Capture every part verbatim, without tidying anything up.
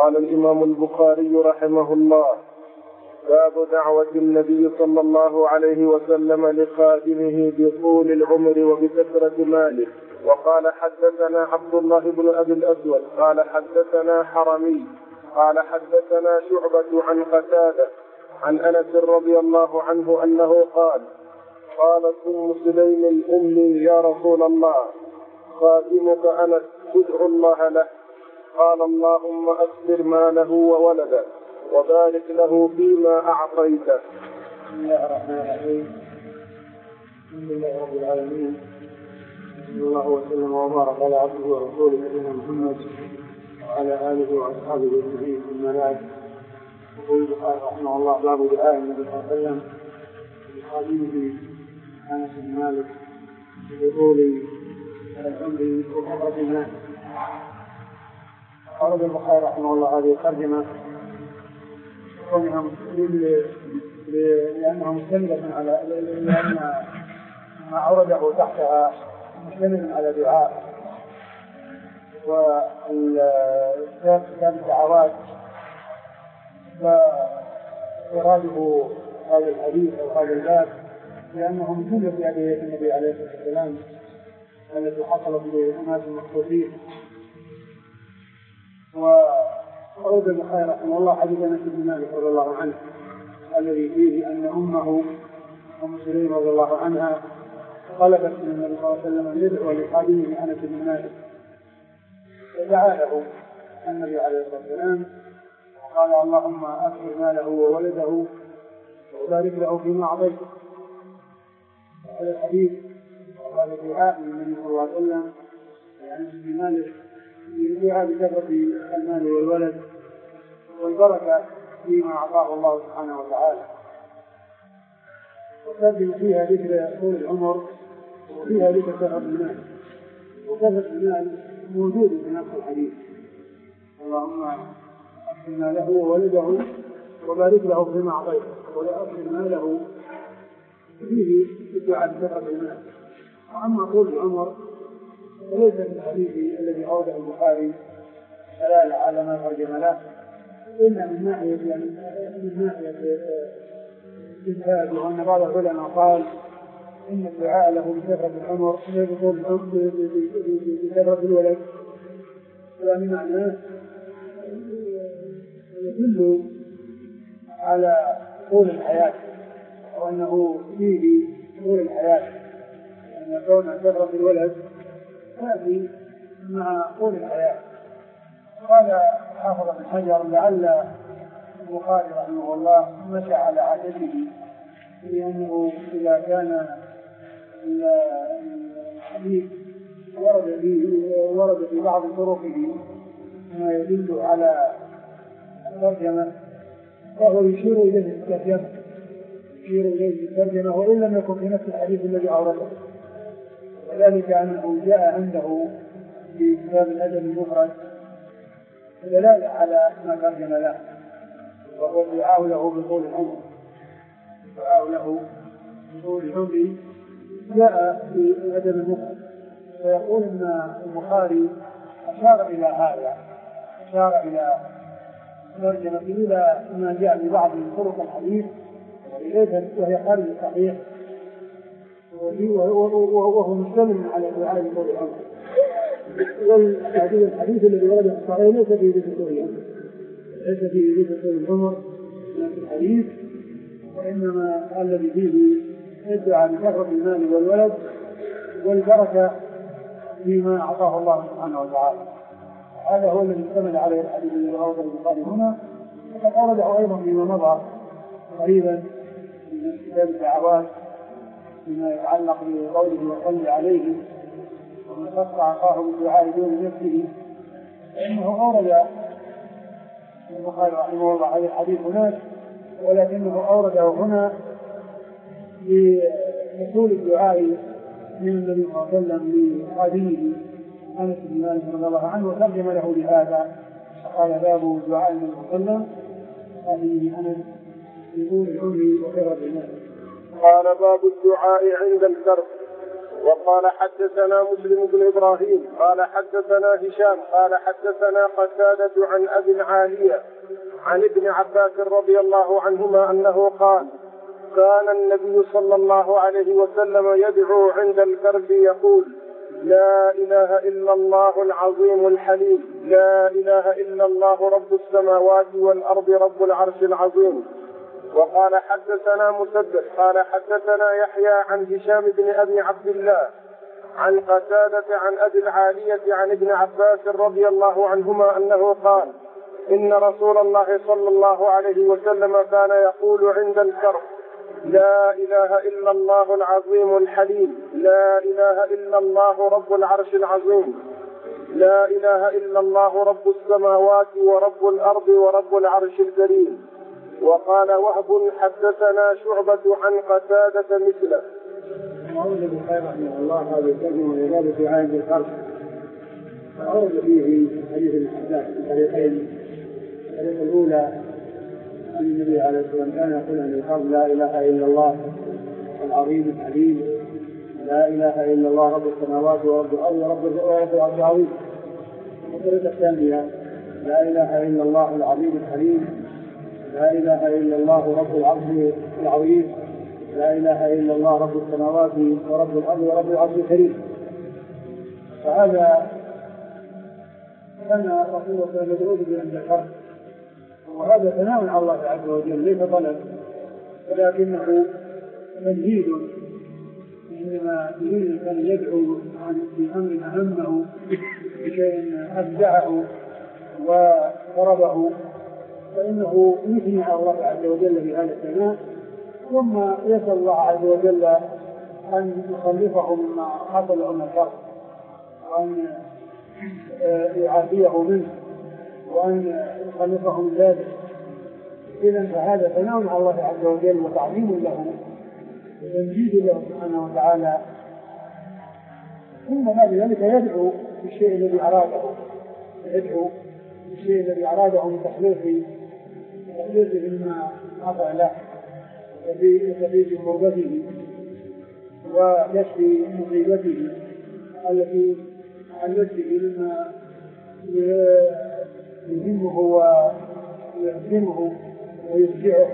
قال الإمام البخاري رحمه الله: باب دعوة النبي صلى الله عليه وسلم لخادمه بطول العمر وبكثرة ماله. وقال حدثنا عبد الله بن أبي الأسود قال حدثنا حرمي قال حدثنا شعبة عن قتادة عن أنس رضي الله عنه أنه قال: قالت أم سليم الأمي: يا رسول الله، خادمك أنس ادعو الله له. قال: اللهم أكثر ماله وولده وبارك له فيما أعطيته. بسم الله الرحمن الرحيم. الحمد لله رب العالمين، صلى الله وسلم وبارك على عبده ورسوله نبينا محمد وعلى آله وأصحابه أجمعين. أما بعد، يقول البخاري رحمه الله: باب دعاء النبي صلى الله عليه وسلم لخادمه أنس بن مالك بطول العمر وكثرة ماله. قال البخاري رحمه الله هذه الترجمة لأنها مستندة على لأن ما أورده تحتها مستند على دعاء، والسياق كان الدعوات، فإراده هذا الحديث أو هذا الباب لأنه مستند في هدية النبي عليه الصلاة والسلام التي حصلت لأناس مخصوصين. وأورد البخاري رحمه الله حديث أنس بن مالك رضي الله عنه الذي فيه أن أمه أم سليم رضي الله عنها طلبت من النبي صلى الله عليه وسلم أن يدعو لخادمه أنس بن مالك، فدعا له النبي عليه الصلاة والسلام وقال: اللهم أكثر ماله وولده وبارك له فيما أعطيته. هذا الحديث وهذا الدعاء من النبي صلى الله عليه وسلم لأنس بن مالك بدعاء بكثرة المال والولد والبركة فيما أعطاه الله سبحانه وتعالى. وتبدو فيها ذكر طول العمر وفيها ذكر كثرة المال، وكثرة المال موجود في نفس الحديث: اللهم أكثر ماله وولده وبارك له فيما أعطيته. ولا أكثر ماله فيه ادعاء بكثرة المال. وأما طول العمر فليس في الحديث الذي أورده البخاري دلالة على ما ترجم له، إلا من ناحية من ناحية الإنتاج، وأن بعض العلماء قال إن الدعاء له بكثرة العمر يقول بكثرة الولد، فمن معناه يدل على طول الحياة وأنه فيه طول الحياة، أن كون كثرة الولد هذه مع طول الحياة. قال حافظ بن حجر: لعل البخاري رحمه الله مشى على عادته، لأنه إذا كان الحديث ورد فيه ورد في بعض طرقه ما يدل على الترجمة فهو يشير إليه الترجمة يشير إليه الترجمة وإن لم يكن في نفس الحديث الذي أورده. وذلك أنه جاء عنده في كتاب الأدب المفرد دلالة على ما ترجم له، وهو الدعاء له بطول العمر. الدعاء له بطول العمر جاء في الأدب المفرد، فيقول أن البخاري أشار إلى هذا، أشار إلى ترجمة إلى ما جاء ببعض من طرق الحديث وهي خارج الصحيح، وهو مشتمل على دعاء بطول العمر. والحديث الذي ورد في الصحيح ليس فيه ذكر طول العمر، ليس فيه ذكر طول العمر في الحديث، وإنما الذي فيه يدعى بكثرة المال والولد والبركة فيما أعطاه الله سبحانه وتعالى. هذا هو الذي اشتمل عليه الحديث الذي رواه البخاري هنا، وقد أورده أيضا فيما مضى قريبا من كتاب الدعوات فيما يتعلق بقوله وصل عليه ومن خص عصاه بالدعاء دون نفسه، فإنه أورد البخاري رحمه الله هذا الحديث هناك، ولكنه أورده هنا لحصول الدعاء من النبي صلى الله عليه وسلم لخادمه أنس بن مالك رضي الله عنه، وترجم له بهذا قال: باب دعاء النبي صلى الله عليه وسلم خادمه أنس بطول العمر وكثرة المال. قال: باب الدعاء عند الكرب. وقال حدثنا مسلم بن إبراهيم قال حدثنا هشام قال حدثنا قتادة عن أبي العالية عن ابن عباس رضي الله عنهما أنه قال كان النبي صلى الله عليه وسلم يدعو عند الكرب يقول لا إله إلا الله العظيم الحليم لا إله إلا الله رب السماوات والأرض رب العرش العظيم. وقال حدثنا مسدد قال حدثنا يحيى عن هشام بن أبي عبد الله عن قتادة عن أبي العالية عن ابن عباس رضي الله عنهما أنه قال إن رسول الله صلى الله عليه وسلم كان يقول عند الكرب لا إله إلا الله العظيم الحليم لا إله إلا الله رب العرش العظيم لا إله إلا الله رب السماوات ورب الأرض ورب العرش الكريم. وقال وهب حدثنا شعبة عن قتادة مثله. أورد البخاري رحمه الله هذه الترجمة وإرادة دعاء بالخلق، فأورد فيه حديث الحداث الطريقين. الطريقة الأولى أن النبي عليه الصلاة والسلام كان يقول عن الخلق لا إله إلا الله العظيم الحليم لا إله إلا الله رب السماوات ورب الأرض ورب العرش العظيم. والطريقة الثانية لا إله إلا الله العظيم الحليم لا إله إلا الله رب العرش العظيم لا إله إلا الله رب السماوات ورب الأرض ورب العرش الكريم. فهذا كان رسول الله صلى الله عليه وسلم يدعو به عند الكرب، وهذا ثناء على الله عز وجل ليس طلب ولكنه تمهيد. إنما يريد كان يدعو عن في أمر أهمه بشيء أبدعه وضربه فإنه يثني على الله عز وجل بهذا الثناء، ثم يسأل الله عز وجل أن يخلفه مما حصل من الشر وأن يعافيه منه وأن يخلفه من ذلك. إذن فهذا ثناء على الله عز وجل وتعظيم له وتمجيد له سبحانه وتعالى. ثم بعد ذلك يدعو بالشيء الذي أراده يدعو بالشيء الذي أراده من تخليفه تخليفه مما أطع له وتفريج كربته وكشف مصيبته التي عن نفسه مما يهمه ويحزنه ويفجعه،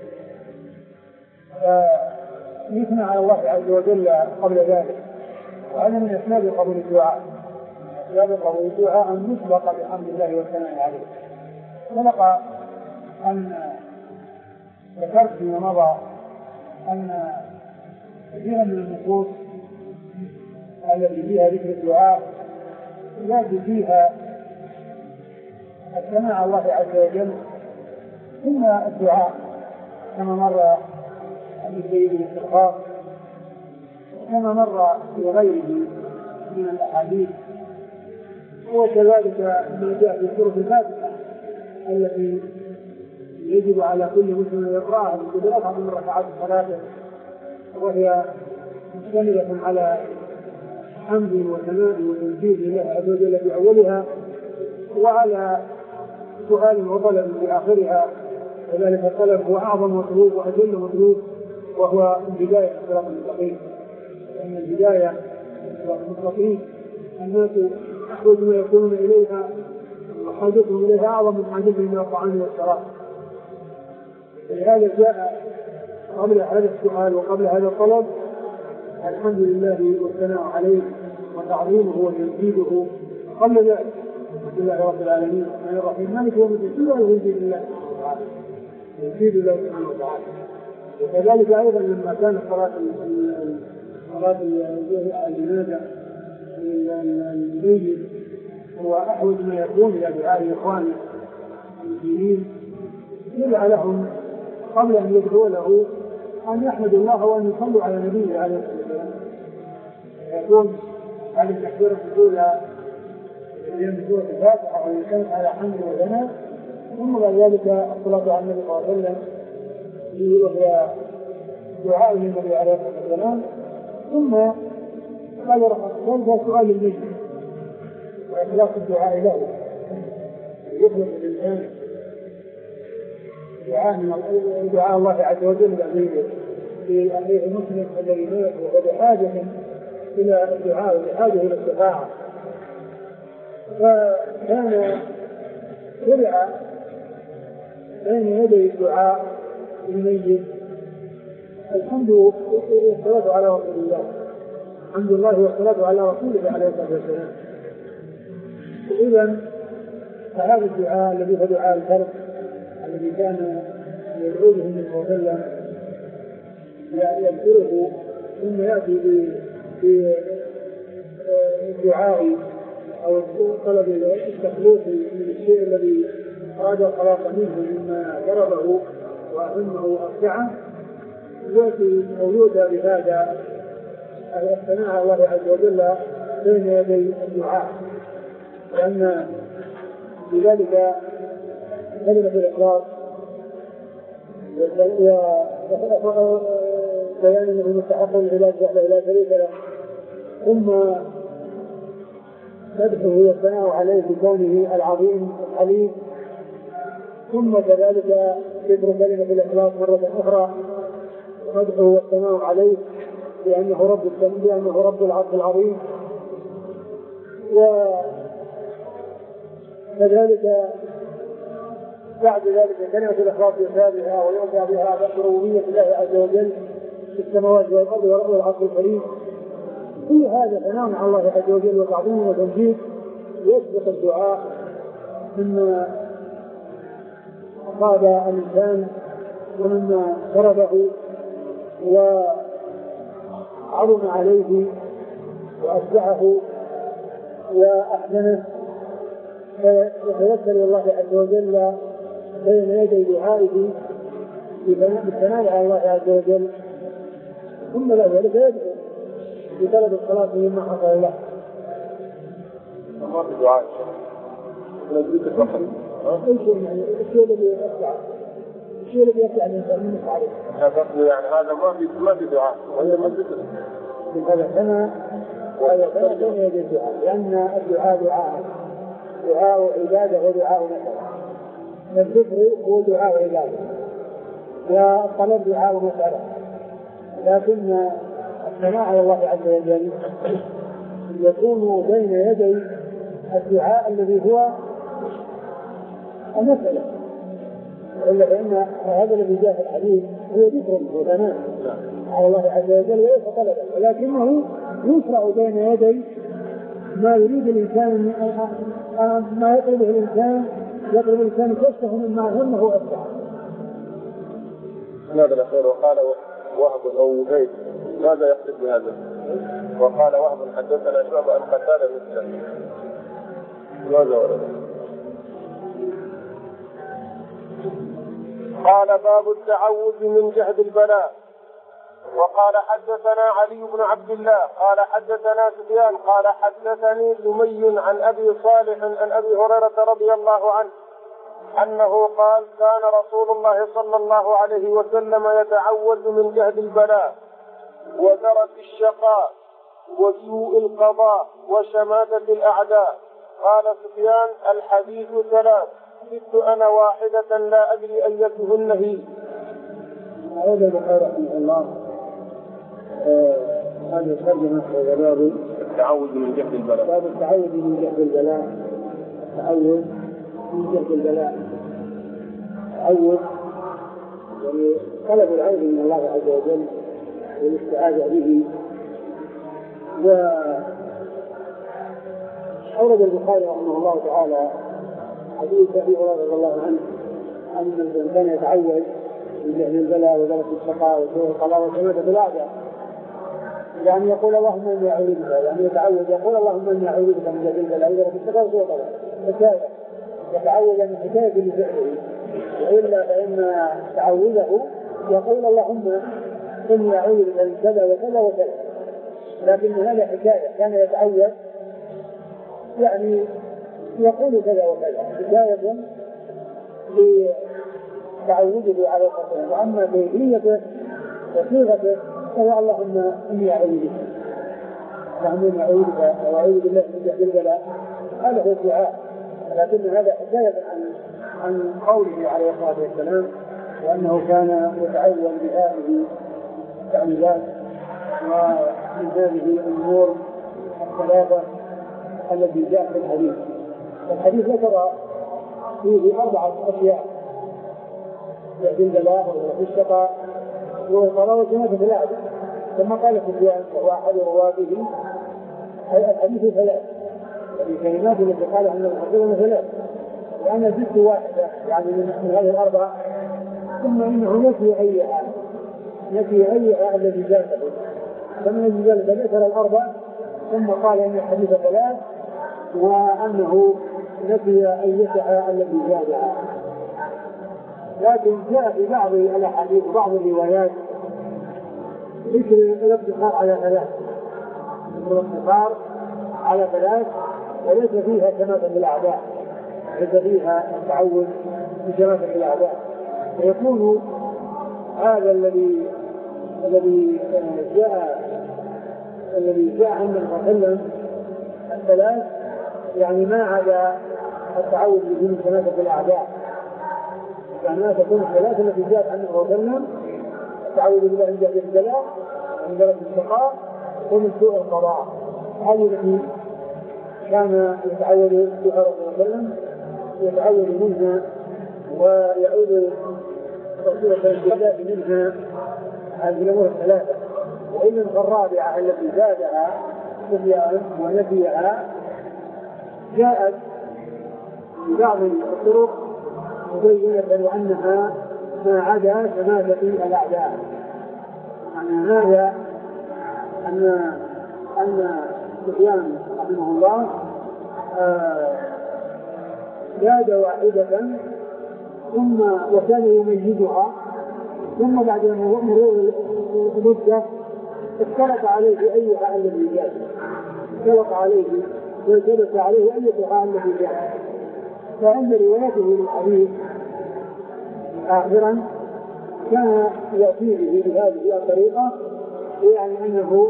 فيثنى على الله عز وجل قبل ذلك. وهذا من أسباب قبول الدعاء أسباب قبول الدعاء أن نسبق بحمد الله والثناء عليه. سبق أن ذكرت فيما مضى أن كثيرا من النصوص التي فيها ذكر الدعاء يأتي فيها الثناء على الله عز وجل ثم الدعاء كما مر عن سيد الاستغفار كما مر في غيره من الأحاديث. وكذلك ما جاء في سورة الفاتحة التي يجب على كل مسلم يقرأها من كل ركعة من ركعات الصلاة، وهي مشتملة على حمد وثناء وتمجيد لله عز وجل في أولها وعلى سؤال وطلب في آخرها. وذلك الطلب هو أعظم مطلوب وأجل مطلوب وهو البداية في الصراط المستقيم. لأن البداية في الصراط المستقيم الناس أحوج ما يكونون إليها وحاجتهم إليها أعظم من حاجتهم إلى الطعام والشراب. لهذا جاء قبل هذا السؤال وقبل هذا الطلب الحمد لله والثناء عليه وتعظيمه وتمجيده قبل ذلك. بسم الله رب العالمين الرحمن الرحيم مالك يوم الدين ويمجيد الله تعالى يمجيد الله سبحانه وتعالى. وكذلك أيضا لما كانت صلاة صلاة الجنازة الميت هو أحوج ما يكون إلى دعاء إخوانه المسلمين يدعى لهم قبل أن يدعو له أن يحمدوا الله وأن يصلوا على نبيه عليه الصلاة والسلام. يكون هذه التكبيرة الأولى في سورة الفاتحة وإن كانت على حمد وثناء، ثم بعد ذلك الصلاة على النبي صلى الله عليه وسلم وهي دعاء للنبي عليه الصلاة والسلام. ثم قال رفض سؤال المجد وإخلاص الدعاء له يخلص الإنسان دعاء الله عز وجل في أخيه المسلم الذي مات وهو بحاجة إلى الدعاء بحاجة إلى الشفاعة، فكان شرع بين يدي الدعاء الميت الحمد والصلاة على رسول الله، الحمد لله والصلاة على رسوله عليه الصلاة والسلام. إذن فهذا الدعاء الذي هو دعاء الفرد الذي كان يدعوه النبي صلى الله عليه وسلم يذكره ثم يأتي بالدعاء أو طلب التخليص من الشيء الذي أراد الخلاص منه مما ضربه وأهمه وأخدعه، يأتي موجودا بهذا الثناء على الله عز وجل بين يدي الدعاء، لأن بذلك كلمة الإخلاص وبيان أنه مستحق العلاج وحده لا شريك له، ثم مدحه والثناء عليه بكونه العظيم الحليم، ثم كذلك ذكر كلمة الإخلاص مرة أخرى ومدحه والثناء عليه بأنه رب بأنه رب العرش العظيم، وكذلك بعد ذلك كلمة الإخلاص يشابهها ويرجع بها بربوبية الله عز وجل في السماوات والأرض ورب العرش الكريم. كل هذا ثناء على الله عز وجل وتعظيم وتمجيد يسبق الدعاء مما أصاب الإنسان ومما ضربه وعظم عليه وأشجعه وأحزنه، فيتوسل الله عز وجل بين يدي دعائه بالثناء على الله عز وجل، ثم لا ذلك يدعو بطلب الصلاة مما حصل له. ما في دعاء نجيب الفقر الشيء الذي يطلع الشيء الذي يطلع من عليه هذا يعني هذا ما في ما في دعاء ولا ما ذكر هذا هنا وهذا بين يدي الدعاء، لأن الدعاء دعاء دعاء عبادة ودعاء مسألة. الذكر هو دعاء عبادة والطلب دعاء مسألة، لكن الثناء على الله عز وجل يكون بين يدي الدعاء الذي هو المسألة، إلا فإن هذا الذي جاء في الحديث هو ذكر وثناء على الله عز وجل وليس طلبا، ولكنه يشرع بين يدي ما يريد الإنسان ما يطلبه الإنسان يطلب الإنسان كشفه مما همه أسرع. هذا الأخير وقال وهب أو زيد ماذا يقصد بهذا؟ وقال وهب حدثنا شعبة أن قتال مثله ماذا ورد؟ قال باب التعوذ من جهد البلاء. وقال حدثنا علي بن عبد الله قال حدثنا سفيان قال حدثني سمي عن أبي صالح عن أبي هريرة رضي الله عنه أنه قال كان رسول الله صلى الله عليه وسلم يتعوذ من جهد البلاء ودرك الشقاء وسوء القضاء وشماتة الأعداء. قال سفيان الحديث ثلاث ست أنا واحدة لا أدري أيتهن هي. أعود البخاري رحمه الله هذه الترجمة وباب التعوذ من جهد البلاء. باب التعوذ من جهد البلاء. التعوذ من جهد البلاء التعوذ يعني طلب العوذ من الله عز وجل والاستعاذة به. وأورد البخاري رحمه الله تعالى حديث أبي هريرة رضي الله عنه أن الإنسان يتعوذ من جهد البلاء ودرك الشقاء وسوء القضاء وشماتة الأعداء، يعني يقول اللهم إني أعوذ بك، يعني يتعوذ يقول اللهم إني أعوذ بك من جهد البلاء ودرك الشقاء وسوء القضاء، حكاية يتعوذ من حكاية لفعله، وإلا فإن تعوذه يقول اللهم إني أعوذ بك من كذا وكذا وكذا، لكن هذا حكاية كان يتعوذ يعني يقول كذا وكذا حكاية لتعوذه على القرآن. وأما كيفيته وصيغته فهو اللهم إني أعوذ بك، اللهم إني أعوذ بك وأعوذ بالله من جهد البلاء، هذا هو الدعاء، لكن هذا حكاية عن عن قوله عليه الصلاة والسلام وأنه كان يتعوذ بهذه التعويذات ومن هذه الأمور الثلاثة التي جاءت في الحديث. الحديث ذكر فيه أربعة أشياء: في البلاء وفي الشقاء والقضاء والجنازة في الأعداء. ثم قال سفيان وهو أحد رواته الحديث ثلاث، الكلمات التي قالها أنه حفظنا ثلاث، وأنا زدت واحدة يعني من هذه الأربعة. ثم إنه نفي أي حال نفي أي حال الذي جاءته، فمن أجل ذلك ذكر الأربع ثم قال إن الحديث ثلاث وأنه نفي أي حال الذي جاءها. لكن جاء في بعض الأحاديث بعض الروايات ذكر الاقتصار على ثلاث الاقتصار على ثلاث وليس فيها شماتة الأعداء، ليس فيها التعود بشماتة الأعداء. فيكون هذا الذي الذي جاء الذي جاء عن النبي صلى الله عليه وسلم الثلاث يعني ما عدا التعود بدون شماتة الأعداء، يعني تكون الثلاث التي جاءت عن النبي صلى الله عليه وسلم: التعود بالله من جهل البلاء ومن درجة الشقاء ومن سوء القضاء. هذه التي كان يتعود بها رسول الله صلى الله عليه وسلم، يتعود منها ويعود رسول الله صلى الله عليه وسلم منها هذه الأمور الثلاثة. وإذن الرابعة التي زادها سفيان ونفيها جاءت في بعض الطرق مبينة أنها ما عدا شماتة الأعداء. يعني هذا أن أن سفيان رحمه الله زاد واحدة ثم وكان يميزها، ثم بعد مرور مدة اختلط عليه أي حال الذي جاء اختلط عليه وجلس عليه أي حال الذي جاء. فعند روايته للحديث آخرا كان يأتي به بهذه الطريقة، يعني أنه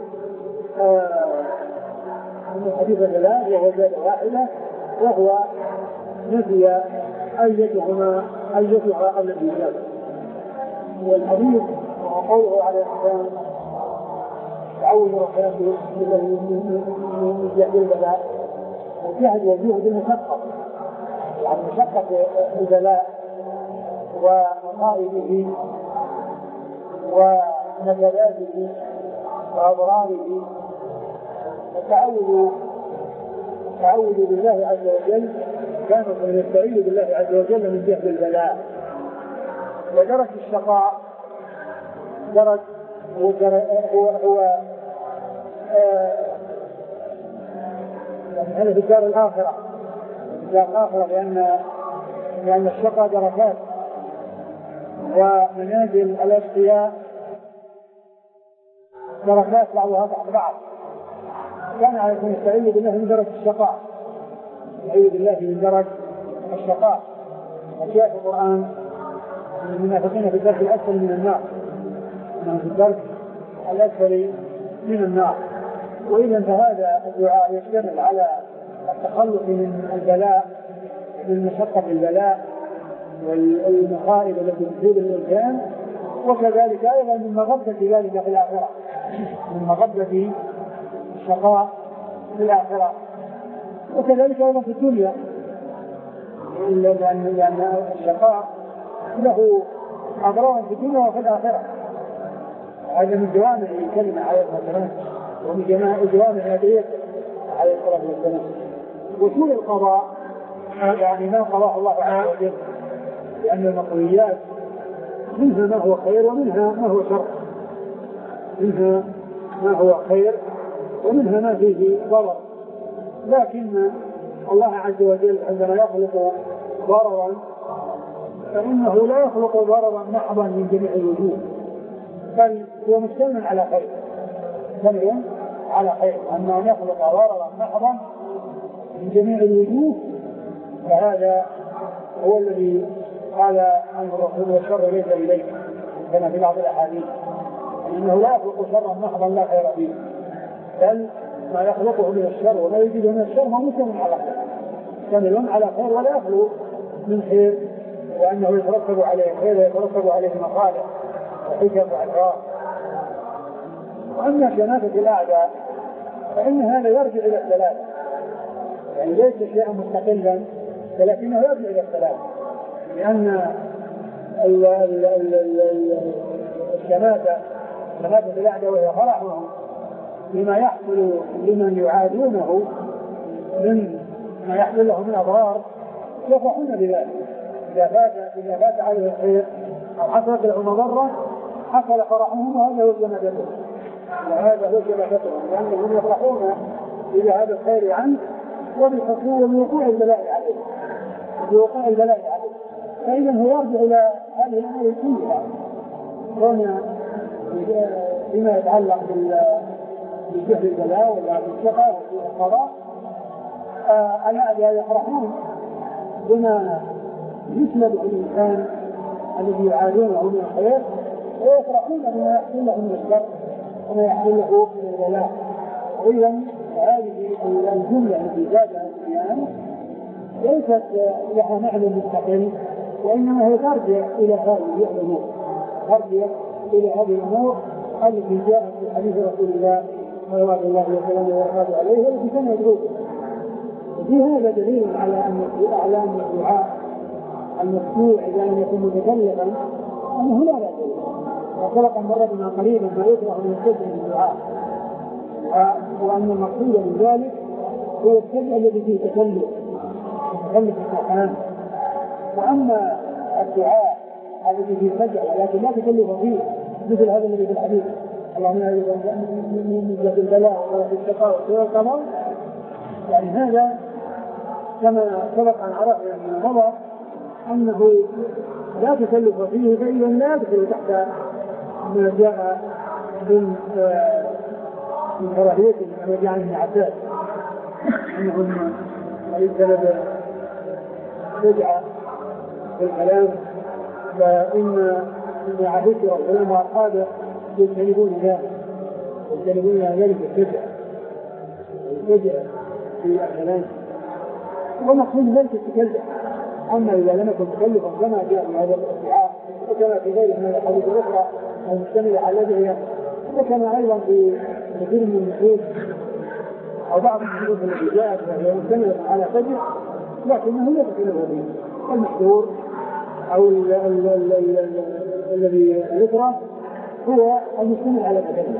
من حديث ثلاث وهو زاد واحدة، وهو نفي أيتهما أيتها الذي جاء. والحديث وقوله عليه السلام: تعود رحمته من جهد البلاء. الجهد والجهد المشقة، يعني مشقة البلاء ومصائبه ونكباته وأضراره. التعوذ التعوذ بالله عز وجل كان من يستعيذ بالله عز وجل من جهد البلاء. ودرك الشقاء درك هو هو, هو هذا في دار الآخرة دار الآخرة لأن لأن الشقاء دركات ومنازل الأشقياء دركات بعضها تحت بعض. كان عليكم يستعيذ بالله من درك الشقاء، يستعيذ بالله من درك الشقاء. وجاء في القرآن المنافقين في الدرك الأسفل من النار، أنهم في الدرك الأسفل من النار. وإذا فهذا الدعاء يشتمل على التخلص من البلاء، من مشقة البلاء والمصائب التي تصيب الإنسان، وكذلك أيضا من مغبة ذلك في الآخرة، من مغبة الشقاء في الآخرة، وكذلك أيضا في الدنيا، لأن الشقاء له أضرار في الدنيا وفي الآخرة. هذا من جوامع الكلمة عليه الصلاة والسلام، ومن جوامع هديته عليه الصلاة والسلام. وسوء القضاء يعني ما قضاه الله عز وجل، لأن المقضيات منها ما هو خير ومنها ما هو شر، منها ما هو خير ومنها ما فيه ضرر. لكن الله عز وجل عندما يخلق ضررا فإنه لا يخلق ضررا محضا من جميع الوجوه، بل هو مشتمل على خير، مشتمل على خير. أما أن يخلق ضررا محضا من جميع الوجوه فهذا هو الذي قال عنه الرسول: والشر ليس إليك، كما في بعض الأحاديث، إنه لا يخلق شرا محضا لا خير فيه، بل ما يخلقه من الشر وما يجده من الشر هو مشتمل على خير، مشتمل على خير ولا يخلو من خير، وأنه يترتب عليه خير ويترتب عليه مصالح وحكم وأسرار. وأما شماتة الأعداء فإن هذا يرجع إلى الثلاث، يعني ليس شيئا مستقلا ولكنه يرجع إلى الثلاث، لأن الشماتة شماتة الأعداء وهي فرحهم بما يحصل لمن يعادونه من ما يحصل له من أضرار يفرحون بذلك. إذا فات إذا فات عليه الخير أو حصلت له مضرة حصل فرحهم، وهذا هو شماتتهم وهذا هو شماتتهم لأنهم يفرحون بذهاب الخير عنه وبالحصول وبوقوع البلاء عليه بوقوع البلاء عليه. فإذا هو يرجع إلى هذه الأمور كلها، هنا فيما يتعلق بالجهل البلاء ولا بالشقاء والقضاء. الأعداء يفرحون بما يسلب الإنسان الذي يعادونه من الخير، ويفرحون بما يحصل له من الشر وما يحصل له من البلاء. وإذا هذه الجملة التي زادها الصيام ليست لها معنى مستقل، وإنما هي ترجع إلى هذه الأمور ترجع إلى هذه الأمور التي جاءت في حديث رسول الله صلوات الله وسلامه وبركاته عليه والتي كان يدعوها. وفي هذا دليل على أن على أن الدعاء المشروع إذا لم يكن متكلفا أنه لا بأس به، وسبق أن مرتنا قريبا ما يكره من السجن الدعاء، وأن المقصود من ذلك هو السجن الذي فيه تكلف تكلف القرآن. وأما الدعاء الذي فيه سجع ولكن لا تكلف فيه مثل هذا الذي في الحديث اللهم اجعلنا من ذات البلاء ولا في الشقاء والقمر، يعني هذا كما سبق أن عرفنا من المضى أنه لا تكلف فيه، فإذا لا يدخل تحت ما جاء من من كراهيته كما جاء ابن عباس أنهم يجتنب سجع في الكلام، فإن ابن عباس رضي وأصحابه يجتنبون ذلك يجتنبون ذلك السجع السجع في الكلام، والمقصود ليس التكلف. أما إذا لم يكن تكلفا كما جاء في هذا الادعاء وكما في غيره من الأحاديث الأخرى المشتملة على الأدعية، وكما أيضا في كثير من النصوص أو بعض النصوص التي جاءت وهي مشتملة على سجع لكنه لا تكلف به، المحظور أو الذي يكره هو المشتمل على التكلف.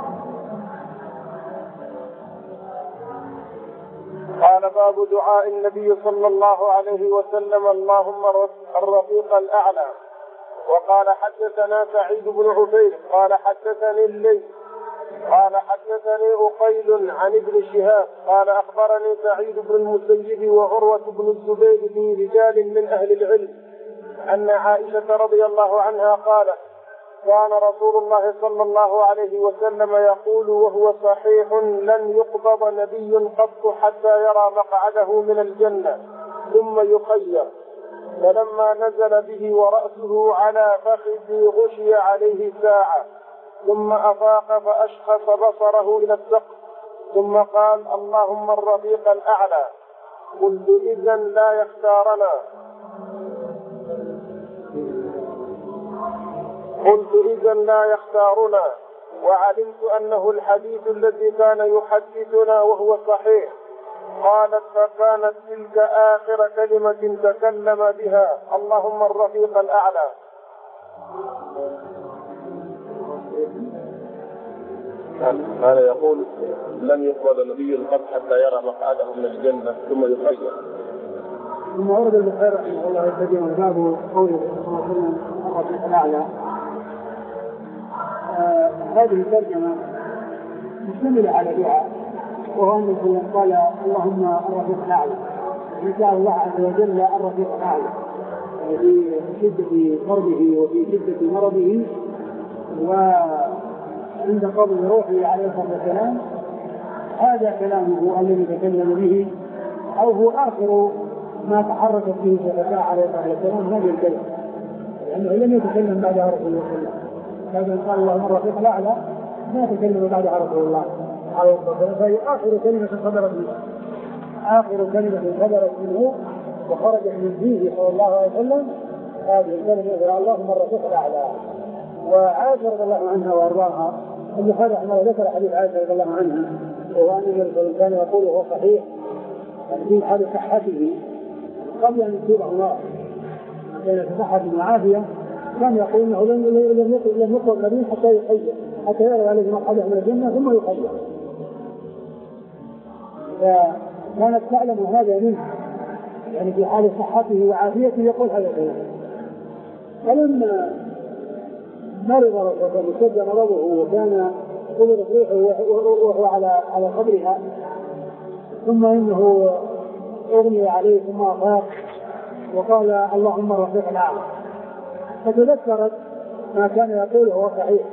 قال باب دعاء النبي صلى الله عليه وسلم اللهم الرفيق الأعلى. وقال حدثنا سعيد بن عفير قال حدثني الليث قال حدثني أقيل عن ابن شهاب قال أخبرني سعيد بن المسيب وعروة بن الزبير في رجال من أهل العلم أن عائشة رضي الله عنها قالت كان رسول الله صلى الله عليه وسلم يقول وهو صحيح لن يقبض نبي قط حتى يرى مقعده من الجنة ثم يخير، فلما نزل به ورأسه على فخذه غشي عليه ساعة ثم أفاق فأشخص بصره إلى السقف ثم قال اللهم الرفيق الأعلى. قلت إذن لا يختارنا قلت إذن لا يختارنا وعلمت أنه الحديث الذي كان يحدثنا وهو صحيح. قالت فكانت تلك آخر كلمة تكلم بها اللهم الرفيق الأعلى. هذا يقول لم يقبض نبي قط حتى يرى مقعده من الجنة ثم يخير. ثم ورد البخاري رحمه الله يتبين باب قوله صلى الله عليه وسلم الرفيق الأعلى. آه هذه الترجمة مشتملة على دعاء، وهو أنه قال اللهم الرفيق الأعلى، نسأل الله عز وجل الرفيق الأعلى في شدة قربه وفي شدة مرضه وعند قبض روحه عليه الصلاة والسلام. هذا كلامه الذي تكلم به أو هو آخر ما تحركت فيه شفتاه عليه الصلاة والسلام هذه الكلمة، لأنه لم يتكلم بعدها رسول الله صلى الله عليه وسلم. لكن قال اللهم الرفيق الأعلى ما تكلم بعدها رسول الله عليه الصلاة والسلام، فهي آخر كلمة صدرت منه آخر كلمة صدرت منه وخرجت من فيه صلى الله عليه وسلم هذه الكلمة اللهم الرفيق الأعلى. وعائشة رضي الله عنها وأرضاها البخاري رحمه الله ذكر حديث عائشة رضي الله عنها وهو أن الرسول كان يقول وهو صحيح في حال صحته قبل أن يصيبه الله كان في صحة وعافية كان يقول انه لم يقبل نبي حتى يخير حتى يرى عليه مقعده من الجنه ثم يخير. فكانت تعلم هذا منه يعني في حال صحته وعافيته يقول هذا الكلام. فلما مرض رسول اشتد مرضه وكان قبضت روحه وهو على على قبرها ثم انه اغمي عليه ثم افاق وقال اللهم الرفيق الاعلى فتذكرت ما كان يقوله هو صحيح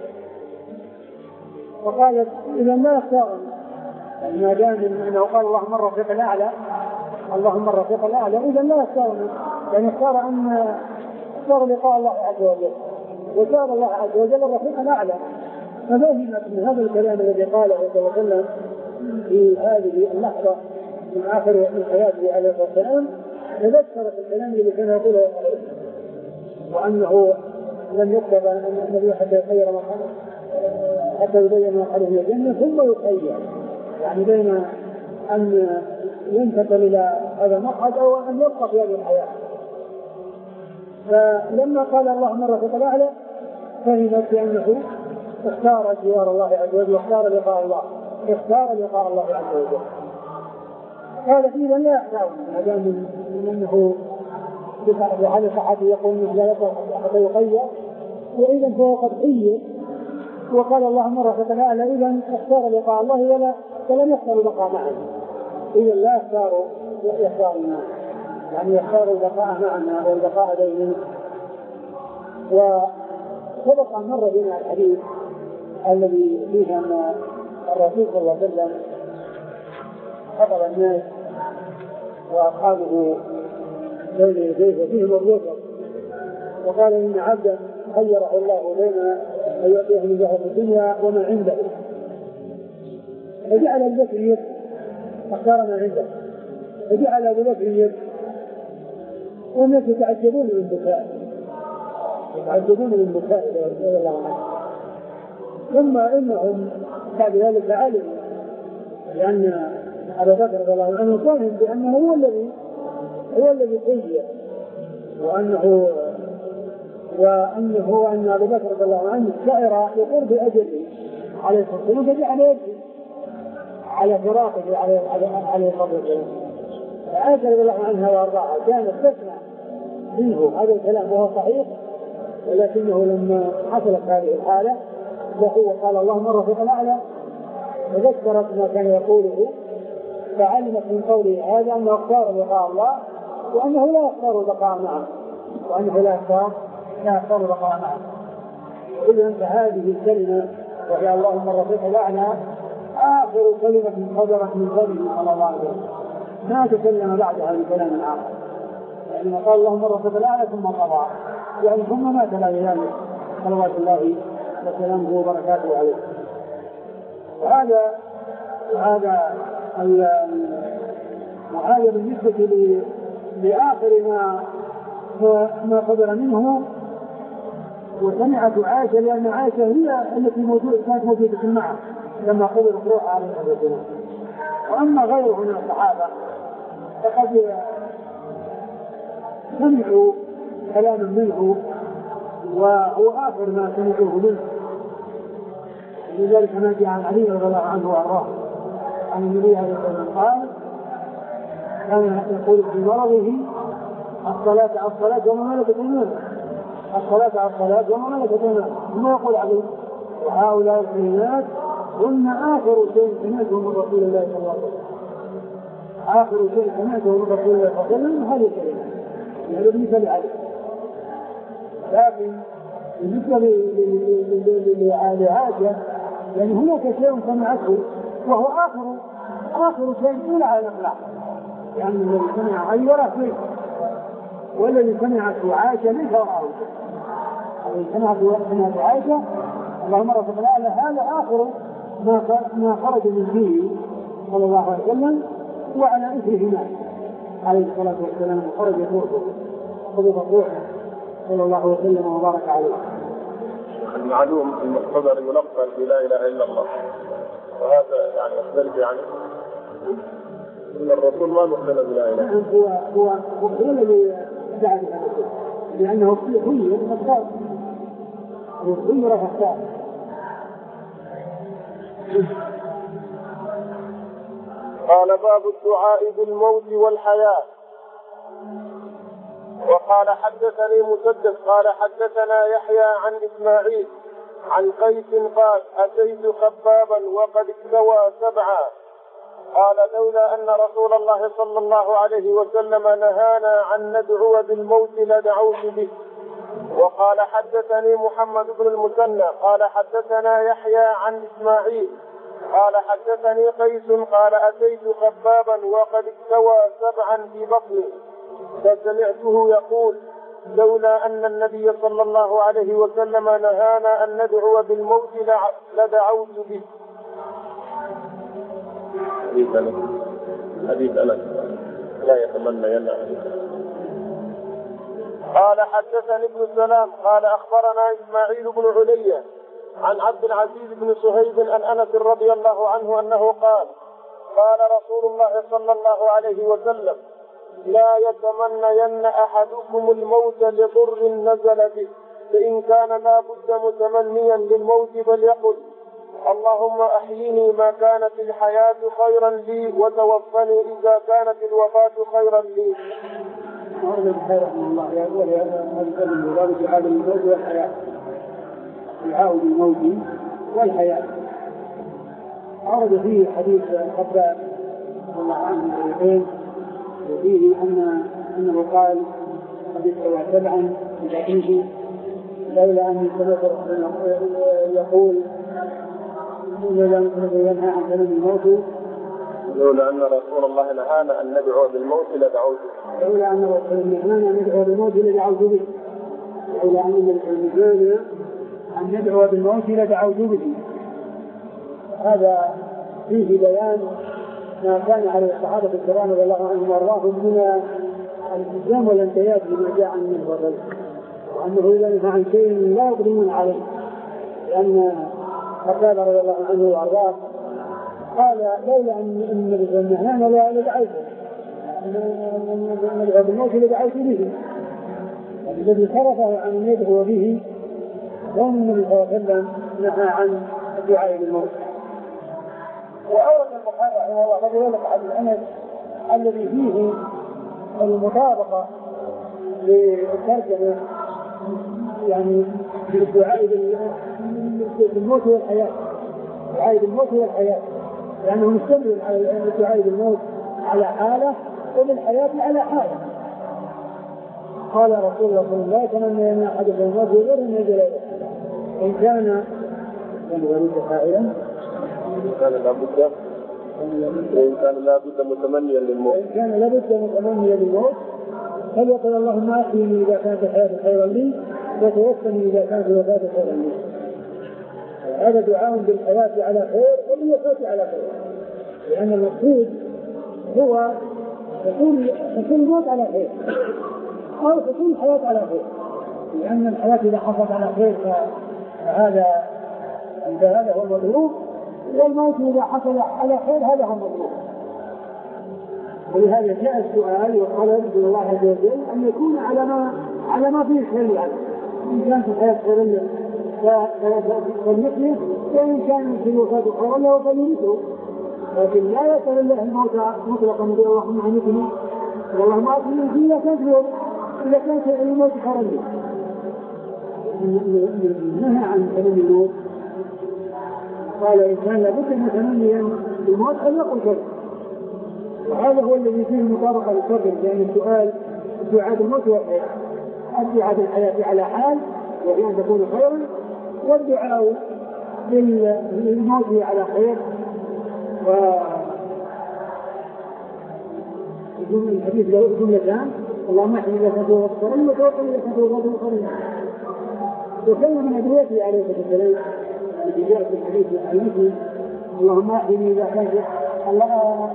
وقالت اذا لا يختار ما دام انه قال اللهم الرفيق الاعلى اللهم الرفيق الاعلى اذا لا يختار يعني اختار ان اختار لقاء الله عز وجل وسال الله عز وجل الرفيق الاعلى. ففهمت من هذا الكلام الذي قاله صلى الله عليه وسلم في هذه اللحظه من اخر من حياته عليه الصلاه والسلام تذكرت الكلام الذي كان يقوله وأنه لم يقبل أن النبي حتى يخير مرحلة حتى يبين مرحله من الجنة ثم يخير يعني بين أن ينتقل إلى هذا المقعد أو أن يبقى في هذه الحياة. فلما قال اللهم الرفيق الأعلى فهمت بأنه اختار جوار الله عز وجل واختار لقاء الله اختار لقاء الله عز وجل. قال إذا لا يحتاج ما دام من أنه بحال صحته يقول انه لا يقع حتى يخير واذا فهو قد خير وقال اللهم الرفيق الاعلى اذا اختار لقاء الله ولا فلم يختار لقاء معه اذا لا يختار يختار معه يعني يختار اللقاء معنا واللقاء بيننا. وسبق مر بنا الحديث الذي فيه ان الرسول صلى الله عليه وسلم خطب الناس واصحابه بين يديه وفيهم الرزق وقال إن عبدا خيره الله بين أن يعطيه من ذهب الدنيا وما عنده فجعل أبو بكر يد اختار ما عنده فجعل أبو بكر يد والناس يتعجبون من بكاء يتعجبون من بكاء رضي الله عنه. ثم إنهم بعد ذلك علموا لأن أبا بكر رضي الله عنه فهم بأنه هو الذي هو الذي خير وأنه وأنه وأن أبو بكر رضي الله عنه سائر بقرب أجله عليه الصلاة والسلام فجعل يده على فراقه عليه عليه الصلاة والسلام. عائشة رضي الله عنها وأرضاها كانت تسمع منه هذا الكلام وهو صحيح ولكنه لما حصلت هذه الحالة وهو قال اللهم الرفيق الأعلى تذكرت ما كان يقوله فعلمت من قوله هذا أنه اختار لقاء الله وأنه لا يختار لقاء معه وأنه لا يختار لا يختار لقاء معه. إذن فهذه الكلمة وهي اللهم الرفيق الأعلى آخر كلمة صدرت من فمه صلى الله عليه وسلم ما تكلم بعدها بكلام آخر يعني قال اللهم الرفيق الأعلى ثم قضى يعني ثم مات لا ذلك صلوات الله وسلامه وبركاته عليه. وهذا هذا وهذا بالنسبة لآخر ما ما قدر منه. وسمعت عائشة لأن عائشة هي التي موجودة كانت موجودة معه لما قبلت روحها عليه الصلاة والسلام. وأما غيره من الصحابة فقد سمعوا كلاما منه وهو آخر ما سمعوه منه. لذلك ما جاء عن علي رضي الله عنه وأرضاه عن النبي عليه الصلاة والسلام قال كان يقول في مرضه الصلاة على الصلاة وما ملكت أيمانكم الصلاة على الصلاة وما ملكت أيمانكم ثم يقول عليه وهؤلاء الكلمات هن آخر شيء سمعته من رسول الله صلى الله عليه وسلم آخر شيء سمعته من رسول الله صلى الله عليه وسلم هذه الكلمات يعني بالنسبة لعلي. لكن بالنسبة لعائشة يعني هناك شيء سمعته وهو آخر آخر شيء إلى على الإطلاق يعني الذي سمع علي ولا شيء والذي سمعته عائشة ليس وراءه الذي سمعته عائشة اللهم رسول الله هذا آخر ما ما خرج من فيه صلى الله عليه وسلم وعلى إثره مات عليه الصلاة والسلام خرج روحه قبض روحه صلى الله عليه وسلم وبارك عليه. المعلوم المحتضر يلقن بلا اله الا الله، وهذا يعني يختلف يعني ان الرسول ما مقتنع بلا اله. هو هو هو الذي دعا بهذا لانه خير فاختار، هو خير فاختار. قال باب الدعاء بالموت والحياة. وقال حدثني مسدد قال حدثنا يحيى عن إسماعيل عن قيس قال أتيت خبابا وقد استوى سبعا قال لولا أن رسول الله صلى الله عليه وسلم نهانا عن ندعو بالموت لدعوت به. وقال حدثني محمد بن المثنى قال حدثنا يحيى عن إسماعيل قال حدثني قيس قال أتيت خبابا وقد استوى سبعا في بطني فسمعته يقول لولا أن النبي صلى الله عليه وسلم نهانا أن ندعو بالموت لدعوت به. حديث أنس حديث أنس لا يتمنى ينهى. قال حدثني ابن سلام قال أخبرنا إسماعيل بن علية عن عبد العزيز بن صهيب عن أنس رضي الله عنه أنه قال قال رسول الله صلى الله عليه وسلم لا يتمنين أحدكم الموت لضر نزل به فإن كان لا بد متمنيا للموت فليقل اللهم أحيني ما كانت الحياة خيرا لي وتوفني إذا كانت الوفاة خيرا لي. أرجو بخير رحمه الله يقول هذا المراد دعاء بالموت والحياة، دعاء بالموت والحياة. أورد فيه حديث خباب رضي الله عنه الرحيم وفيه أن أنه قال قد استوى سبعا ببطنه لولا أن سمعت يقول لولا أن ينهى عن ثمن الموت لولا أن رسول الله نهانا أن ندعو بالموت لدعوت به. لولا أن رسول الله نهانا أن ندعو بالموت لدعوت به. لولا أن نهانا أن ندعو بالموت لدعوت به. هذا فيه بيان ما كان على الصحابة الكرام رضي الله عنهم وارضاهم من الالتزام والانقياد بما جاء عن منه الرجل، وأنه إذا نهى عن شيء لا يقدمون عليه، لأن خباب رضي الله عنه وارضاه قال لولا أن النبي نهانا لا لدعوت ندعو بالموت لدعوت به. الذي صرفه عن أن يدعو به كون النبي صلى الله عليه وسلم نهى عن الدعاء بالموت. وأورد البخاري رحمه الله كذلك حديث أنس الذي فيه المطابقة للترجمة يعني بالدعاء بالموت والحياة، دعاء بالموت والحياة، لأنه مستمر على الدعاء بالموت على حالة وبالحياة على حالة. قال رسول الله صلى الله عليه وسلم لا يتمنى أن أحدكم الموت غير من جلاله إن كان ذلك فاعلا كان لابد إن كان لابد متمنيا للموت إن كان لابد متمنيا للموت فليقل اللهم أحيني إذا كانت الحياة خيرا لي وتوفني إذا كانت الوفاة خيرا لي. هذا دعاء بالحياة على خير وبالوفاة على خير، لأن المقصود هو تكون الموت على خير أو تكون الحياة على خير، لأن الحياة إذا حصلت على خير فهذا هذا هو المطلوب، والموت إذا حصل على خير هذا هو المطلوب. ولهذا جاء السؤال وطلب من الله عز وجل أن يكون على ما على ما فيه خير العبد، إن كانت الحياة خيرا فليحيي وإن كان في الوفاة خيرا له فليمته، لكن لا يسأل الله الموت مطلقا يقول اللهم أحيني والله أحيني إذا كانت إذا كانت الموت خيرا له. نهى عن تمني الموت، قال إن كان لابد متمنيا بالموت فليقل كذا، وهذا هو الذي فيه مطابقة للصبر، لأن السؤال الدعاء بالموت والحياة، الدعاء بالحياة على حال وهي أن تكون خيرا، والدعاء بالموت على خير. والحديث له جملتان اللهم احيني إذا كنت غفرا وتوفني إذا كنت غفرا. وكان من أدعيته عليه الصلاة والسلام التي جاءت في الحديث عن مسلم اللهم احيني إذا كنت الله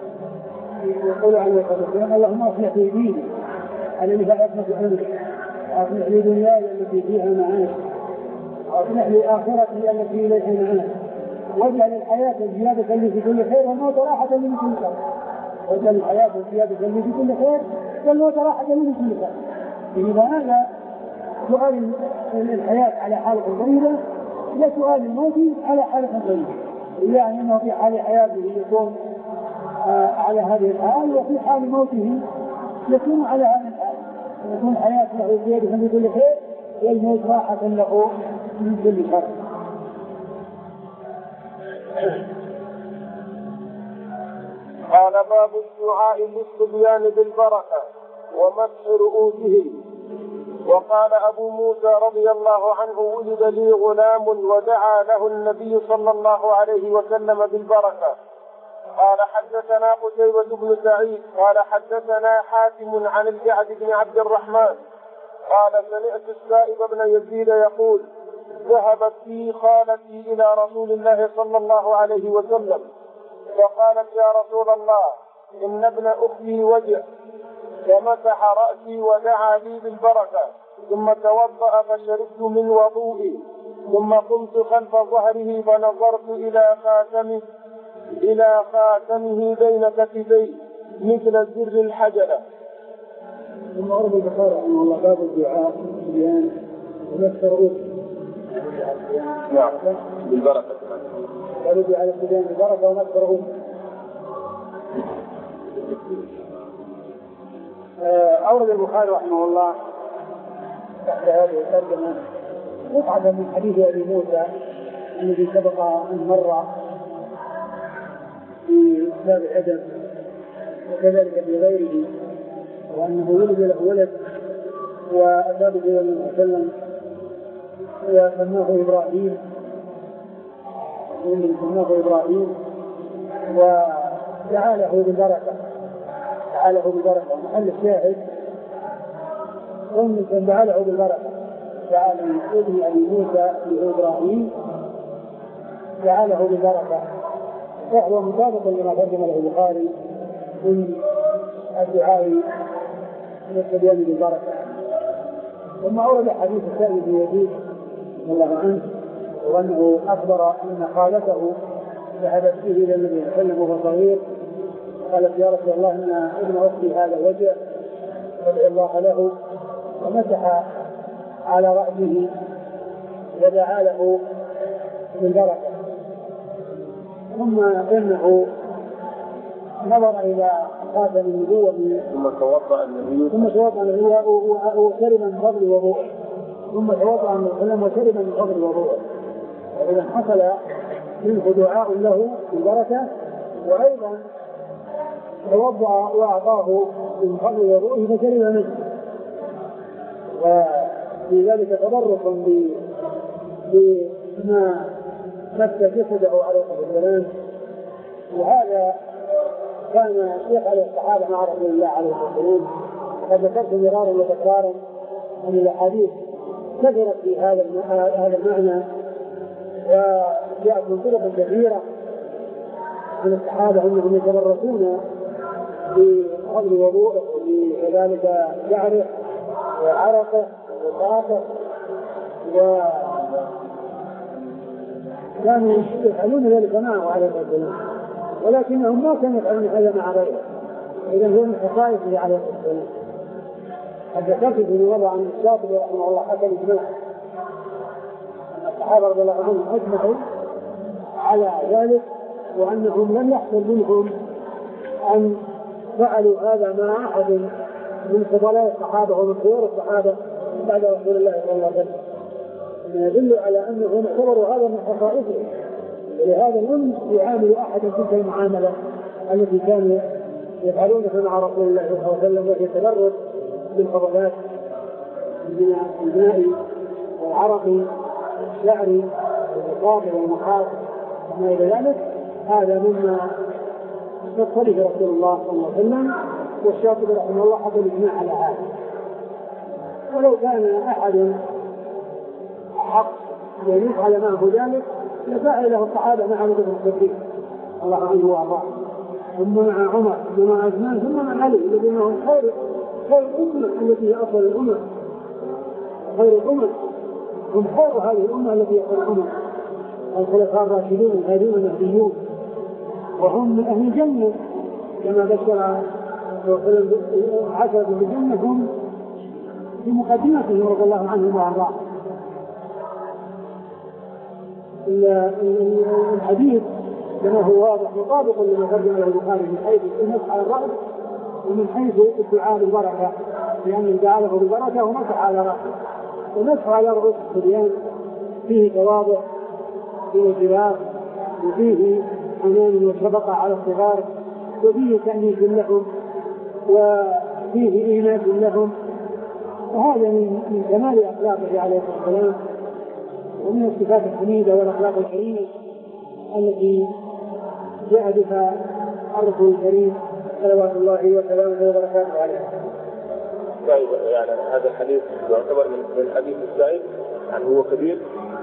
يقول عليه الصلاة والسلام اللهم اصلح في ديني الذي فأتمت عنه أصلح لي دنياي التي فيها معاش، وأصلح لي آخرتي التي إليها معاش، واجعل الحياة زيادة لي في كل خير والموت راحة لي من كل شر. واجعل الحياة زيادة لي في كل خير والموت راحة لي من كل شر. إذا هذا سؤال الحياة على حالة طويلة وسؤال الموت على حالة طويلة، يعني أنه في حال حياته يكون على هذه الحال، وفي حال موته يكون على هذه الحال، يكون حياته زيادة من كل خير والموت راحة له من كل شر. قال باب الدعاء للصبيان بالبركة ومسح رؤوسهم. وقال أبو موسى رضي الله عنه ولد لي غلام ودعا له النبي صلى الله عليه وسلم بالبركة. قال حدثنا قتيبة بن سعيد قال حدثنا حاتم عن الجعد بن عبد الرحمن قال سمعت السائب بن يزيد يقول ذهبت بي خالتي إلى رسول الله صلى الله عليه وسلم فقالت يا رسول الله إن ابن أختي وجع، فمسح رأسي ودعا لي بالبركة، ثم توضأ فشربت من وضوئي، ثم قمت خلف ظهره فنظرت إلى خاتمه إلى خاتمه بين كتفي مثل زر الحجلة. ثم أرد البخاري رحمه الله باب الدعاء بيان ومسح رؤوسهم. نعم بالبركة. قالوا على الصبيان بالبركة ومسح رؤوسهم. أورد البخاري رحمه الله تحت هذه الترجمة قطعة من حديث أبي موسى الذي سبق أن مر في باب الأدب وكذلك في غيره، وأنه ولد له ولد وأتى به صلى الله عليه وسلم وسماه إبراهيم سماه إبراهيم ودعا له بالبركة دعا له بالبركة محل الشاهد ثم دعا له بالبركة دعا لابن أبي موسى لإبراهيم دعا له بالبركة، وهو مطابق لما ترجم له البخاري من الدعاء للصبيان بالبركة. ثم أورد حديث السائب بن يزيد رضي الله عنه وأنه أخبر أن خالته ذهبت به إلى النبي صلى الله عليه وسلم وهو صغير، قالت يا رسول الله إن ابن أختي هذا وجع فادعو الله له، ومسح على رأسه ودعا له بالبركة. ثم إنه نظر إلى خاتم النبوة ثم توضأ النبي ثم توضأ النبي وشرب من فضل وضوءه ثم توضأ النبي وشرب من فضل وضوءه، وإذا حصل منه دعاء له بالبركة، وأيضا توضأ وأعطاه من فضل وضوءه فشرب منه، وفي ذلك تبرك بما مس جسده عليه الصلاة والسلام. وهذا كان يفعل الصحابة مع رسول الله عليه الصلاة والسلام، وقد ذكرت مرارا وتكرارا أن الأحاديث كثرت في هذا هذا المعنى، وجاءت من طرق كثيرة من الصحابة أنهم يتبركون بفضل وضوءه وكذلك شعره وعرقه وطاقه، وكانوا يفعلون ذلك معه عليه الصلاة والسلام، ولكنهم ما كانوا يفعلون هذا مع غيره. إذا هو من خصائصه عليه الصلاة والسلام. قد ذكرت في وضع عن الشاطبي رحمه الله حتى الإجماع أن الصحابة رضي الله عنهم أجمعوا على ذلك، وأنهم لم يحصل منهم أن فعلوا هذا مع أحد من فضلاء الصحابة ومن خيار الصحابة بعد رسول الله صلى الله عليه وسلم، ما يدل على أنهم اعتبروا هذا من خصائصهم، ولهذا لم يعاملوا أحدا تلك المعاملة التي كانوا يفعلونها مع رسول الله صلى الله عليه وسلم، وهي التبرك بالفضلات من الماء والعرق والشعر والرقاب والمخاط وما إلى ذلك. هذا مما نصره رسول الله صلى الله عليه وسلم، والشاطبي رحمه الله حتى الإجماع على هذا. ولو كان أحد حق أن يفعل معه ذلك لفعله الصحابة مع أبي بكر الصديق الله عنه وأرضاه، ثم مع عمر ثم مع عثمان ثم مع علي الذين هم خير خير الأمة التي هي أفضل الأمة، خير الأمم، هم خير هذه الأمة التي هي خير الأمم، الخلفاء الراشدون الهادون المهديون، وهم من أهل الجنة كما بشر عشرة بالجنة هم في مقدمته رضي الله عنهم وأرضاهم. الحديث كما هو واضح مطابق لما ترجمه البخاري من حيث المسح على الرأس ومن حيث الدعاء بالبركة، لأن دعاءه بالبركة ومسح على رأسه، ومسح على رؤوس الصبيان فيه تواضع، فيه جلال، وفيه حنان وشفقة على الصغار، وفيه تأنيس لهم، وفيه إيناس لهم، وهذا من كمال أخلاقه عليه الصلاة والسلام، ومن الصفات الحميدة والأخلاق الكريمة التي جاء بها عرضه الكريم صلوات الله وسلامه وبركاته عليه. طيب يعني هذا الحديث يعتبر من حديث السائل، يعني هو كبير؟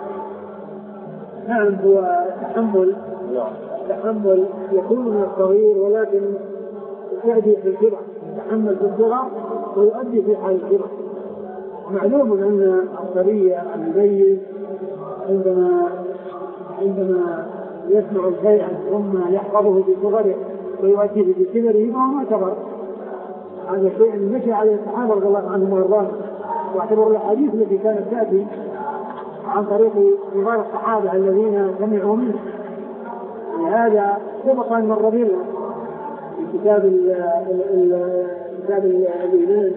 نعم، هو تحمل. نعم. تحمل يكون من الصغير ولكن يؤدي في الكبر، تحمل في الصغر ويؤدي في حال الكبر. معلوم أن الصبي المميز عندما عندما يسمع شيئا ثم يحفظه في صغره ويؤديه في كبره فهو معتبر. هذا شيء مشى عليه الصحابة رضي الله عنهم وارضاهم، واعتبروا الأحاديث التي كانت تأتي عن طريق كبار الصحابة الذين سمعوا منه. لهذا سبق أن مر بنا في كتاب كتاب الإيمان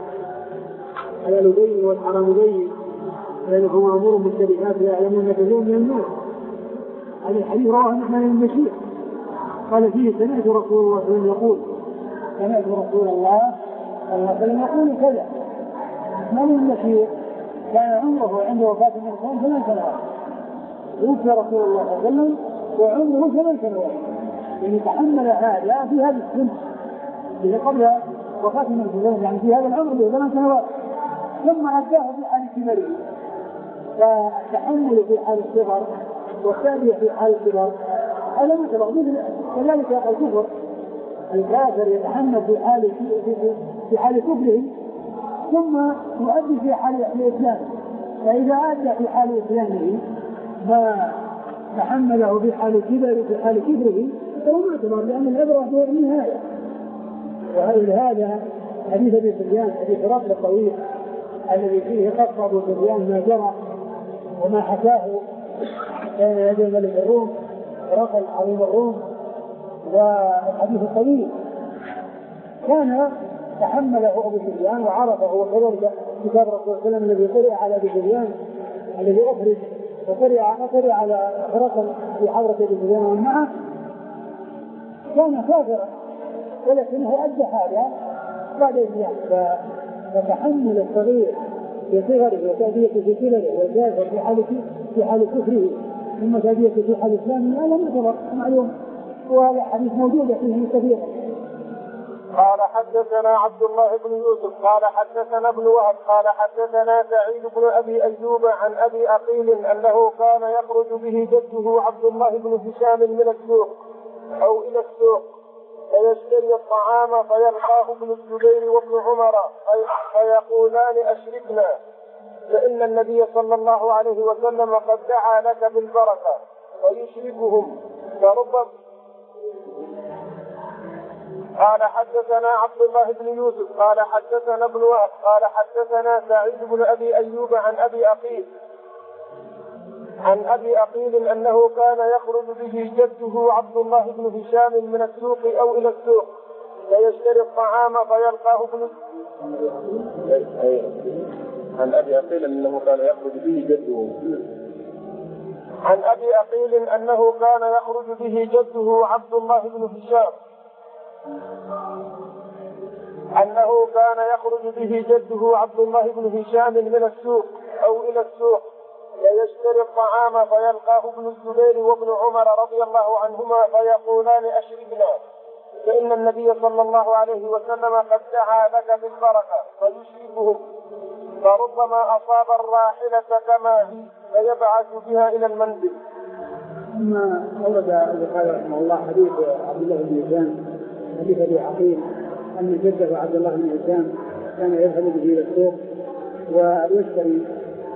على البين والحرام بين بينهما أمور مشتبهات لا يعلمون كثير من الناس. هذا الحديث رواه النعمان بن بشير قال فيه سمعت رسول الله صلى الله عليه وسلم يقول سمعت رسول الله صلى الله عليه وسلم يقول كذا. النعمان بن بشير كان عمره عند وفاة النبي صلى الله عليه وسلم ثمان سنوات، توفي رسول الله صلى الله عليه وسلم وعمره ثمان سنوات، يعني تحمل هذا في هذا السن اللي قبل وفاة النبي صلى الله عليه وسلم، يعني في هذا العمر له ثمان سنوات، ثم أداه في حال كبره. فتحمل في حال الصغر والتأدية في حال الكبر هذا ما تبع كذلك الكفر. الكافر يتحمل في حال في حال كفره ثم يؤدي في حال الإسلام، فإذا أدى في حال إسلامه ما تحمله في حال كبره في حال كبره فهو معتبر، لأن العبرة هو النهاية. وهذا حديث أبي سفيان حديث رجل الطويل الذي فيه قصة أبو سفيان ما جرى وما حكاه كان يدي ملك الروم رجل عظيم الروم، والحديث الطويل كان تحمله أبو سفيان وعرفه، وكذلك كتاب رسول الله صلى الله عليه وسلم الذي قرئ على أبي سفيان الذي أخرج وقرئ على رجل في حضرة أبي سفيان ومعه كان كافرا ولكنه أدى هذا بعد الإسلام. فتحمل الصغير في صغره وتأدية في كبره والكافر في حال في حال كفره ثم تأدية في حال إسلامه هذا معتبر معلوم، وهذا حديث موجود فيه كثيرا. قال حدثنا عبد الله بن يوسف قال حدثنا ابن وهب قال حدثنا سعيد بن أبي أيوب عن أبي أقيل أنه كان يخرج به جده عبد الله بن هشام من السوق أو إلى السوق فيشتري الطعام فيلقاه ابن الزبير وابن عمر فيقولان أشركنا، فإن النبي صلى الله عليه وسلم قد دعا لك بالبركة، ويشركهم فربما. قال حدثنا عبد الله بن يوسف قال حدثنا ابن وهب قال حدثنا سعيد بن أبي أيوب عن أبي أقيل عن أبي أقيل أنه كان يخرج به جده عبد الله بن هشام من السوق أو إلى السوق فيشتري الطعام فيلقاه ابن عن أبي أقيل أنه كان يخرج به جده عن أبي أقيل أنه كان يخرج به جده عبد الله بن هشام أنه كان يخرج به جده عبد الله بن هشام من السوق أو إلى السوق فيشتري الطعام فيلقاه ابن الزبير وابن عمر رضي الله عنهما فيقولان أشركنا، فإن النبي صلى الله عليه وسلم قد دعا لك بالبركة، فيشركهم فربما أصاب الراحلة كما هي فيبعث بها إلى المنزل. ثم أورد قال رحمه الله حديث عبد الله بن هشام حديث أبي عقيل أن جده عبد الله بن هشام كان يذهب به إلى السوق ويشتري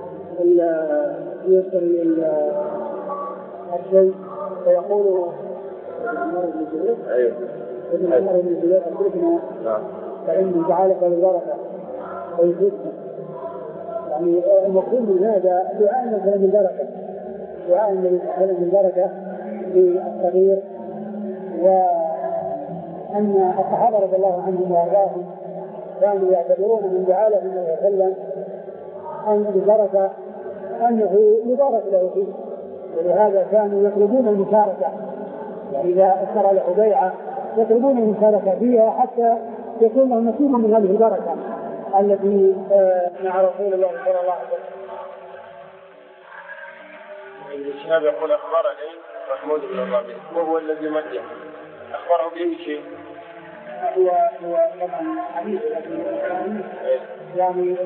يشتري الشيء فيقول ايوه ابن عمر بن الزبير أدركنا فإن جعلك بالبركة ويزيدنا. يعني المقصود من هذا دعاء مثلا بالبركة، دعاء النبي صلى الله عليه وسلم بالبركة للصغير، وأن الصحابة رضي الله عنهم وأرضاهم كانوا يعتبرون من دعاء له النبي صلى الله عليه وسلم أن بالبركة أنه يبارك له فيه، ولهذا كانوا يطلبون المشاركة، وإذا اشترى له بيعة يطلبون المشاركة فيها حتى يكون لهم نصيب من هذه البركة التي مع رسول الله صلى الله عليه وسلم. الشهاب يقول أخبرني محمود بن الربيع وهو الذي مدح أخبره بأي شيء؟ هو هو طبعا حديث يعني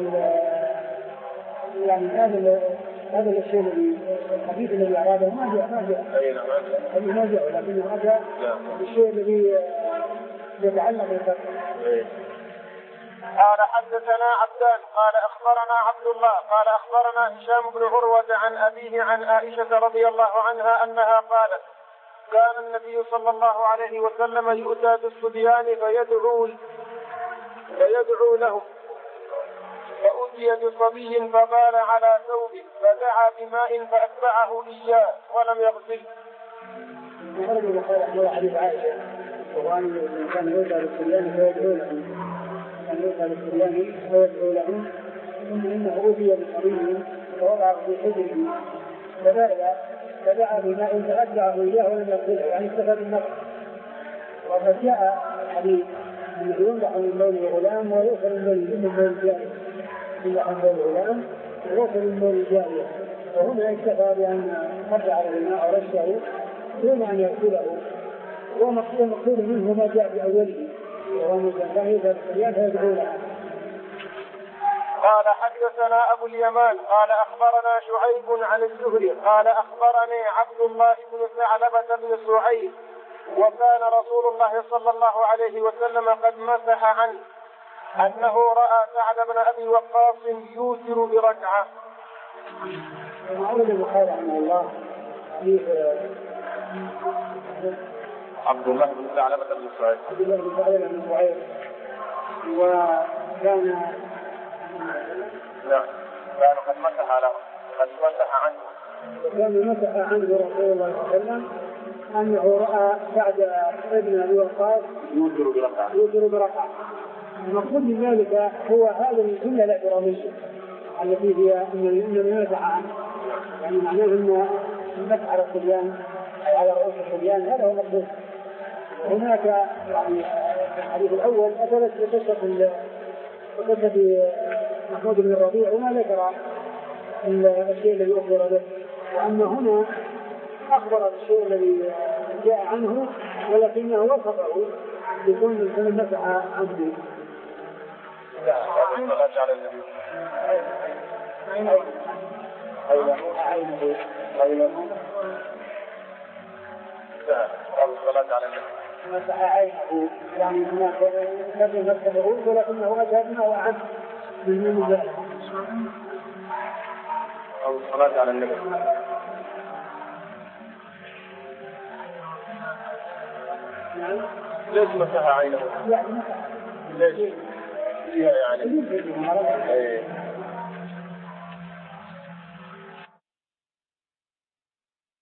يعني هذا هذا الشيء الذي الحديث الذي أراده ما جاء ما جاء أي نعم ما جاء ولكن هذا الشيء الذي يتعلق بالفقه. قال حدثنا عبدان قال أخبرنا عبد الله قال أخبرنا هشام بن عروة عن أبيه عن عائشة رضي الله عنها أنها قالت كان النبي صلى الله عليه وسلم يؤتى بالصبيان فيدعو فيدعو لهم، فأتي بصبي فبال على ثوبه فدعا بماء فأتبعه إياه ولم يغسله. هذا حديث عائشة وأن كان يؤتى بالصبيان فيدعو لهم كان يؤتى بالصبيان فيدعو لهم ثم إنه أتي بصبي فوضع في حجره فبال فدعا بماء فأتبعه إياه ولم يغسله، يعني استفاد النفس. وقد جاء حديث أنه يمدح من بول الغلام ويؤخذ من بول الجارية، يمدح من بول الغلام ويؤخذ من بول الجارية، وهنا اكتفى بأن رجع على الماء ورشه دون أن يغسله، ومقصود منه ما جاء بأوله وهو مجرد يذهب الصبيان فيدعو لها. قال حدثنا أبو اليمان قال أخبرنا شعيب عن الزهري قال أخبرني عبد الله بن ثعلبة بن سعيد وكان رسول الله صلى الله عليه وسلم قد مسح عنه أنه رأى سعد بن أبي وقاص يوتر بركعة. وعلم البخاري رحمه الله عبد الله بن ثعلبة بن سعيد عبد الله بن ثعلبة بن سعيد وكان لا كان قد مسح له قد مسح عنه وكان مسح عنه رسول الله صلى الله عليه وسلم أنه رأى سعد بن أبي وقاص يوتر بركعة يوتر بركعة. المقصود من ذلك هو هذا الجملة الاعتراضية التي هي أن من مسح عنه، يعني معناه أن المسح على الصبيان أو على رؤوس الصبيان هذا هو المقصود. هناك يعني الحديث الأول أثبت بقصة بقصة محمود بن الربيع وما ذكر الشيء الذي أخبر به، وأما هنا أخبر الشيء الذي جاء عنه ولكنه وصفه بكون من مسح عنه. لا الصلاة على النبي عينه عينه عينه لا الصلاة على النبي مسح عينه، يعني هناك لم يمسحه ولكنه أشهد أنه عنه من ذلك. أو الصلاة على النبي نعم. ليش مسح عينه؟ يعني مسح ليش؟ فيها يعني ايه